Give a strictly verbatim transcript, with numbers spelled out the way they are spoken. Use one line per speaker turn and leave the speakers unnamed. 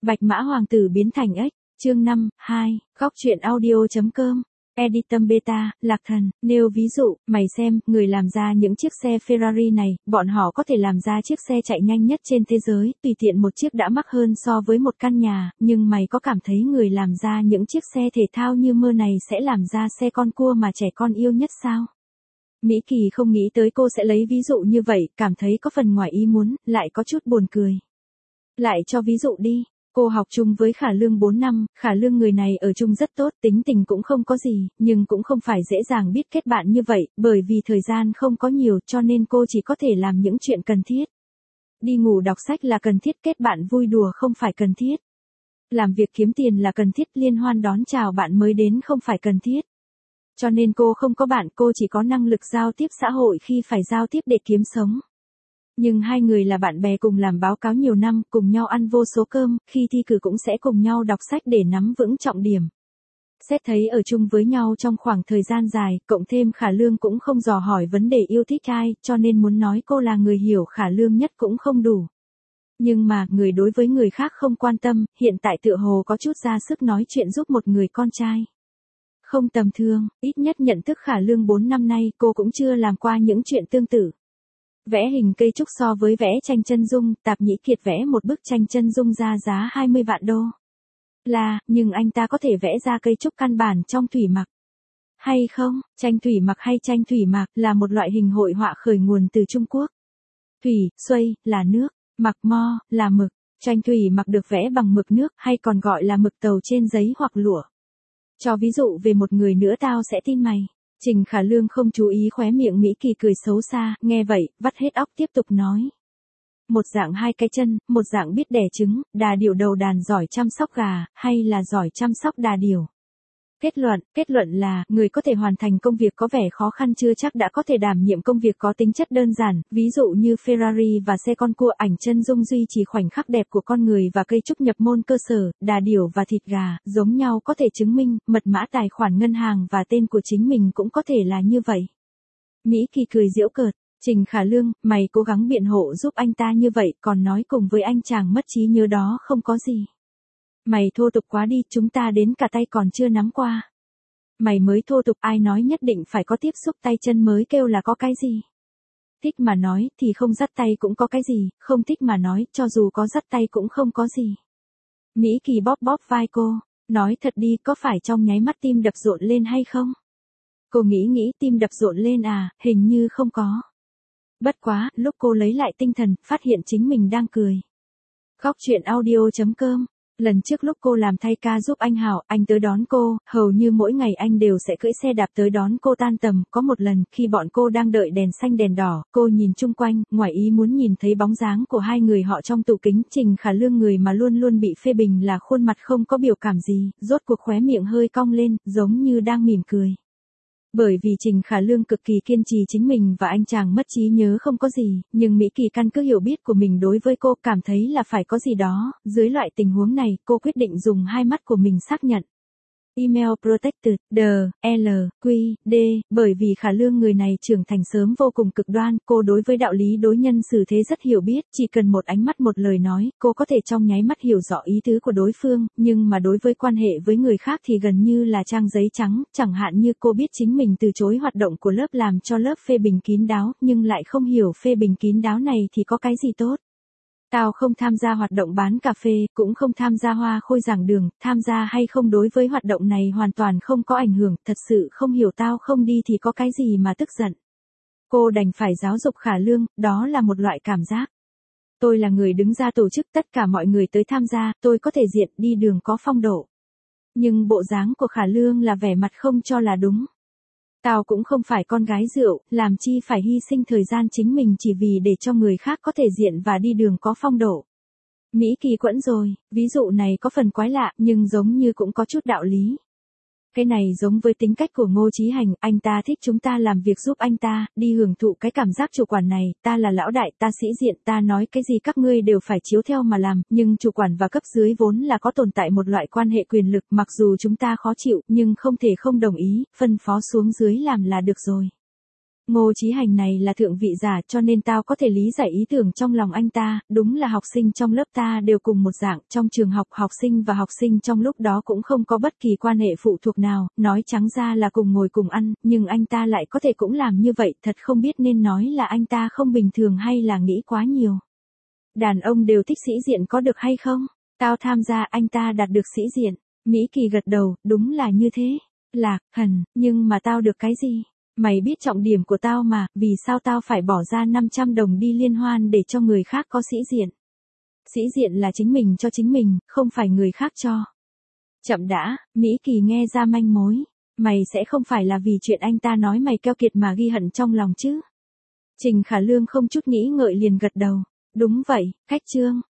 Bạch Mã Hoàng tử biến thành ếch, chương năm, hai, góc truyện audio.com. Editum Beta, Lạc Thần, nêu ví dụ, mày xem, người làm ra những chiếc xe Ferrari này, bọn họ có thể làm ra chiếc xe chạy nhanh nhất trên thế giới, tùy tiện một chiếc đã mắc hơn so với một căn nhà, nhưng mày có cảm thấy người làm ra những chiếc xe thể thao như mơ này sẽ làm ra xe con cua mà trẻ con yêu nhất sao? Mỹ Kỳ không nghĩ tới cô sẽ lấy ví dụ như vậy, cảm thấy có phần ngoài ý muốn, lại có chút buồn cười. Lại cho ví dụ đi. Cô học chung với Khả Lương bốn năm, Khả Lương người này ở chung rất tốt, tính tình cũng không có gì, nhưng cũng không phải dễ dàng biết kết bạn như vậy, bởi vì thời gian không có nhiều cho nên cô chỉ có thể làm những chuyện cần thiết. Đi ngủ đọc sách là cần thiết, kết bạn vui đùa không phải cần thiết. Làm việc kiếm tiền là cần thiết, liên hoan đón chào bạn mới đến không phải cần thiết. Cho nên cô không có bạn, cô chỉ có năng lực giao tiếp xã hội khi phải giao tiếp để kiếm sống. Nhưng hai người là bạn bè cùng làm báo cáo nhiều năm, cùng nhau ăn vô số cơm, khi thi cử cũng sẽ cùng nhau đọc sách để nắm vững trọng điểm. Xét thấy ở chung với nhau trong khoảng thời gian dài, cộng thêm Khả Lương cũng không dò hỏi vấn đề yêu thích ai, cho nên muốn nói cô là người hiểu Khả Lương nhất cũng không đủ. Nhưng mà, người đối với người khác không quan tâm, hiện tại tựa hồ có chút ra sức nói chuyện giúp một người con trai. Không tầm thường, ít nhất nhận thức Khả Lương bốn năm nay cô cũng chưa làm qua những chuyện tương tự. Vẽ hình cây trúc so với vẽ tranh chân dung, Tạp Nhĩ Kiệt vẽ một bức tranh chân dung ra giá hai mươi vạn đô. Là, nhưng anh ta có thể vẽ ra cây trúc căn bản trong thủy mặc. Hay không, tranh thủy mặc hay tranh thủy mặc là một loại hình hội họa khởi nguồn từ Trung Quốc. Thủy, xuôi, là nước, mặc mo, là mực. Tranh thủy mặc được vẽ bằng mực nước hay còn gọi là mực tàu trên giấy hoặc lụa. Cho ví dụ về một người nữa tao sẽ tin mày. Trình Khả Lương không chú ý khóe miệng Mỹ Kỳ cười xấu xa, nghe vậy, vắt hết óc tiếp tục nói. Một dạng hai cái chân, một dạng biết đẻ trứng, đà điểu đầu đàn giỏi chăm sóc gà, hay là giỏi chăm sóc đà điểu. Kết luận, kết luận là, người có thể hoàn thành công việc có vẻ khó khăn chưa chắc đã có thể đảm nhiệm công việc có tính chất đơn giản, ví dụ như Ferrari và xe con cua, ảnh chân dung duy trì khoảnh khắc đẹp của con người và cây trúc nhập môn cơ sở, đà điểu và thịt gà, giống nhau có thể chứng minh, mật mã tài khoản ngân hàng và tên của chính mình cũng có thể là như vậy. Mỹ Kỳ cười giễu cợt, Trình Khả Lương, mày cố gắng biện hộ giúp anh ta như vậy, còn nói cùng với anh chàng mất trí nhớ đó không có gì. Mày thô tục quá đi, chúng ta đến cả tay còn chưa nắm qua. Mày mới thô tục, ai nói nhất định phải có tiếp xúc tay chân mới kêu là có cái gì. Thích mà nói thì không dắt tay cũng có cái gì, không thích mà nói cho dù có dắt tay cũng không có gì. Mỹ Kỳ bóp bóp vai cô, nói thật đi, có phải trong nháy mắt tim đập rộn lên hay không? Cô nghĩ nghĩ tim đập rộn lên à, hình như không có. Bất quá, lúc cô lấy lại tinh thần, phát hiện chính mình đang cười. Góc truyện audio.com. Lần trước lúc cô làm thay ca giúp anh Hảo, anh tới đón cô, hầu như mỗi ngày anh đều sẽ cưỡi xe đạp tới đón cô tan tầm, có một lần, khi bọn cô đang đợi đèn xanh đèn đỏ, cô nhìn chung quanh, ngoài ý muốn nhìn thấy bóng dáng của hai người họ trong tủ kính. Trình Khả Lương, người mà luôn luôn bị phê bình là khuôn mặt không có biểu cảm gì, rốt cuộc khóe miệng hơi cong lên, giống như đang mỉm cười. Bởi vì Trình Khả Lương cực kỳ kiên trì chính mình và anh chàng mất trí nhớ không có gì, nhưng Mỹ Kỳ căn cứ hiểu biết của mình đối với cô cảm thấy là phải có gì đó, dưới loại tình huống này, cô quyết định dùng hai mắt của mình xác nhận. Email protected, D, L, Q, D, bởi vì Khả Lương người này trưởng thành sớm vô cùng cực đoan, cô đối với đạo lý đối nhân xử thế rất hiểu biết, chỉ cần một ánh mắt một lời nói, cô có thể trong nháy mắt hiểu rõ ý tứ của đối phương, nhưng mà đối với quan hệ với người khác thì gần như là trang giấy trắng, chẳng hạn như cô biết chính mình từ chối hoạt động của lớp làm cho lớp phê bình kín đáo, nhưng lại không hiểu phê bình kín đáo này thì có cái gì tốt. Tao không tham gia hoạt động bán cà phê, cũng không tham gia hoa khôi giảng đường, tham gia hay không đối với hoạt động này hoàn toàn không có ảnh hưởng, thật sự không hiểu, tao không đi thì có cái gì mà tức giận. Cô đành phải giáo dục Khả Lương, đó là một loại cảm giác. Tôi là người đứng ra tổ chức, tất cả mọi người tới tham gia, tôi có thể diện đi đường có phong độ. Nhưng bộ dáng của Khả Lương là vẻ mặt không cho là đúng. Tao cũng không phải con gái rượu, làm chi phải hy sinh thời gian chính mình chỉ vì để cho người khác có thể diện và đi đường có phong độ. Mỹ Kỳ quẫn rồi, ví dụ này có phần quái lạ, nhưng giống như cũng có chút đạo lý. Cái này giống với tính cách của Ngô Chí Hành, anh ta thích chúng ta làm việc giúp anh ta, đi hưởng thụ cái cảm giác chủ quản này, ta là lão đại, ta sĩ diện, ta nói cái gì các ngươi đều phải chiếu theo mà làm, nhưng chủ quản và cấp dưới vốn là có tồn tại một loại quan hệ quyền lực, mặc dù chúng ta khó chịu, nhưng không thể không đồng ý, phân phó xuống dưới làm là được rồi. Ngô Chí Hành này là thượng vị giả cho nên tao có thể lý giải ý tưởng trong lòng anh ta, đúng là học sinh trong lớp ta đều cùng một dạng, trong trường học học sinh và học sinh trong lúc đó cũng không có bất kỳ quan hệ phụ thuộc nào, nói trắng ra là cùng ngồi cùng ăn, nhưng anh ta lại có thể cũng làm như vậy, thật không biết nên nói là anh ta không bình thường hay là nghĩ quá nhiều. Đàn ông đều thích sĩ diện có được hay không? Tao tham gia anh ta đạt được sĩ diện. Mỹ Kỳ gật đầu, đúng là như thế. Lạc Thần, nhưng mà tao được cái gì? Mày biết trọng điểm của tao mà, vì sao tao phải bỏ ra năm trăm đồng đi liên hoan để cho người khác có sĩ diện? Sĩ diện là chính mình cho chính mình, không phải người khác cho. Chậm đã, Mỹ Kỳ nghe ra manh mối. Mày sẽ không phải là vì chuyện anh ta nói mày keo kiệt mà ghi hận trong lòng chứ? Trình Khả Lương không chút nghĩ ngợi liền gật đầu. Đúng vậy, Khách Trương,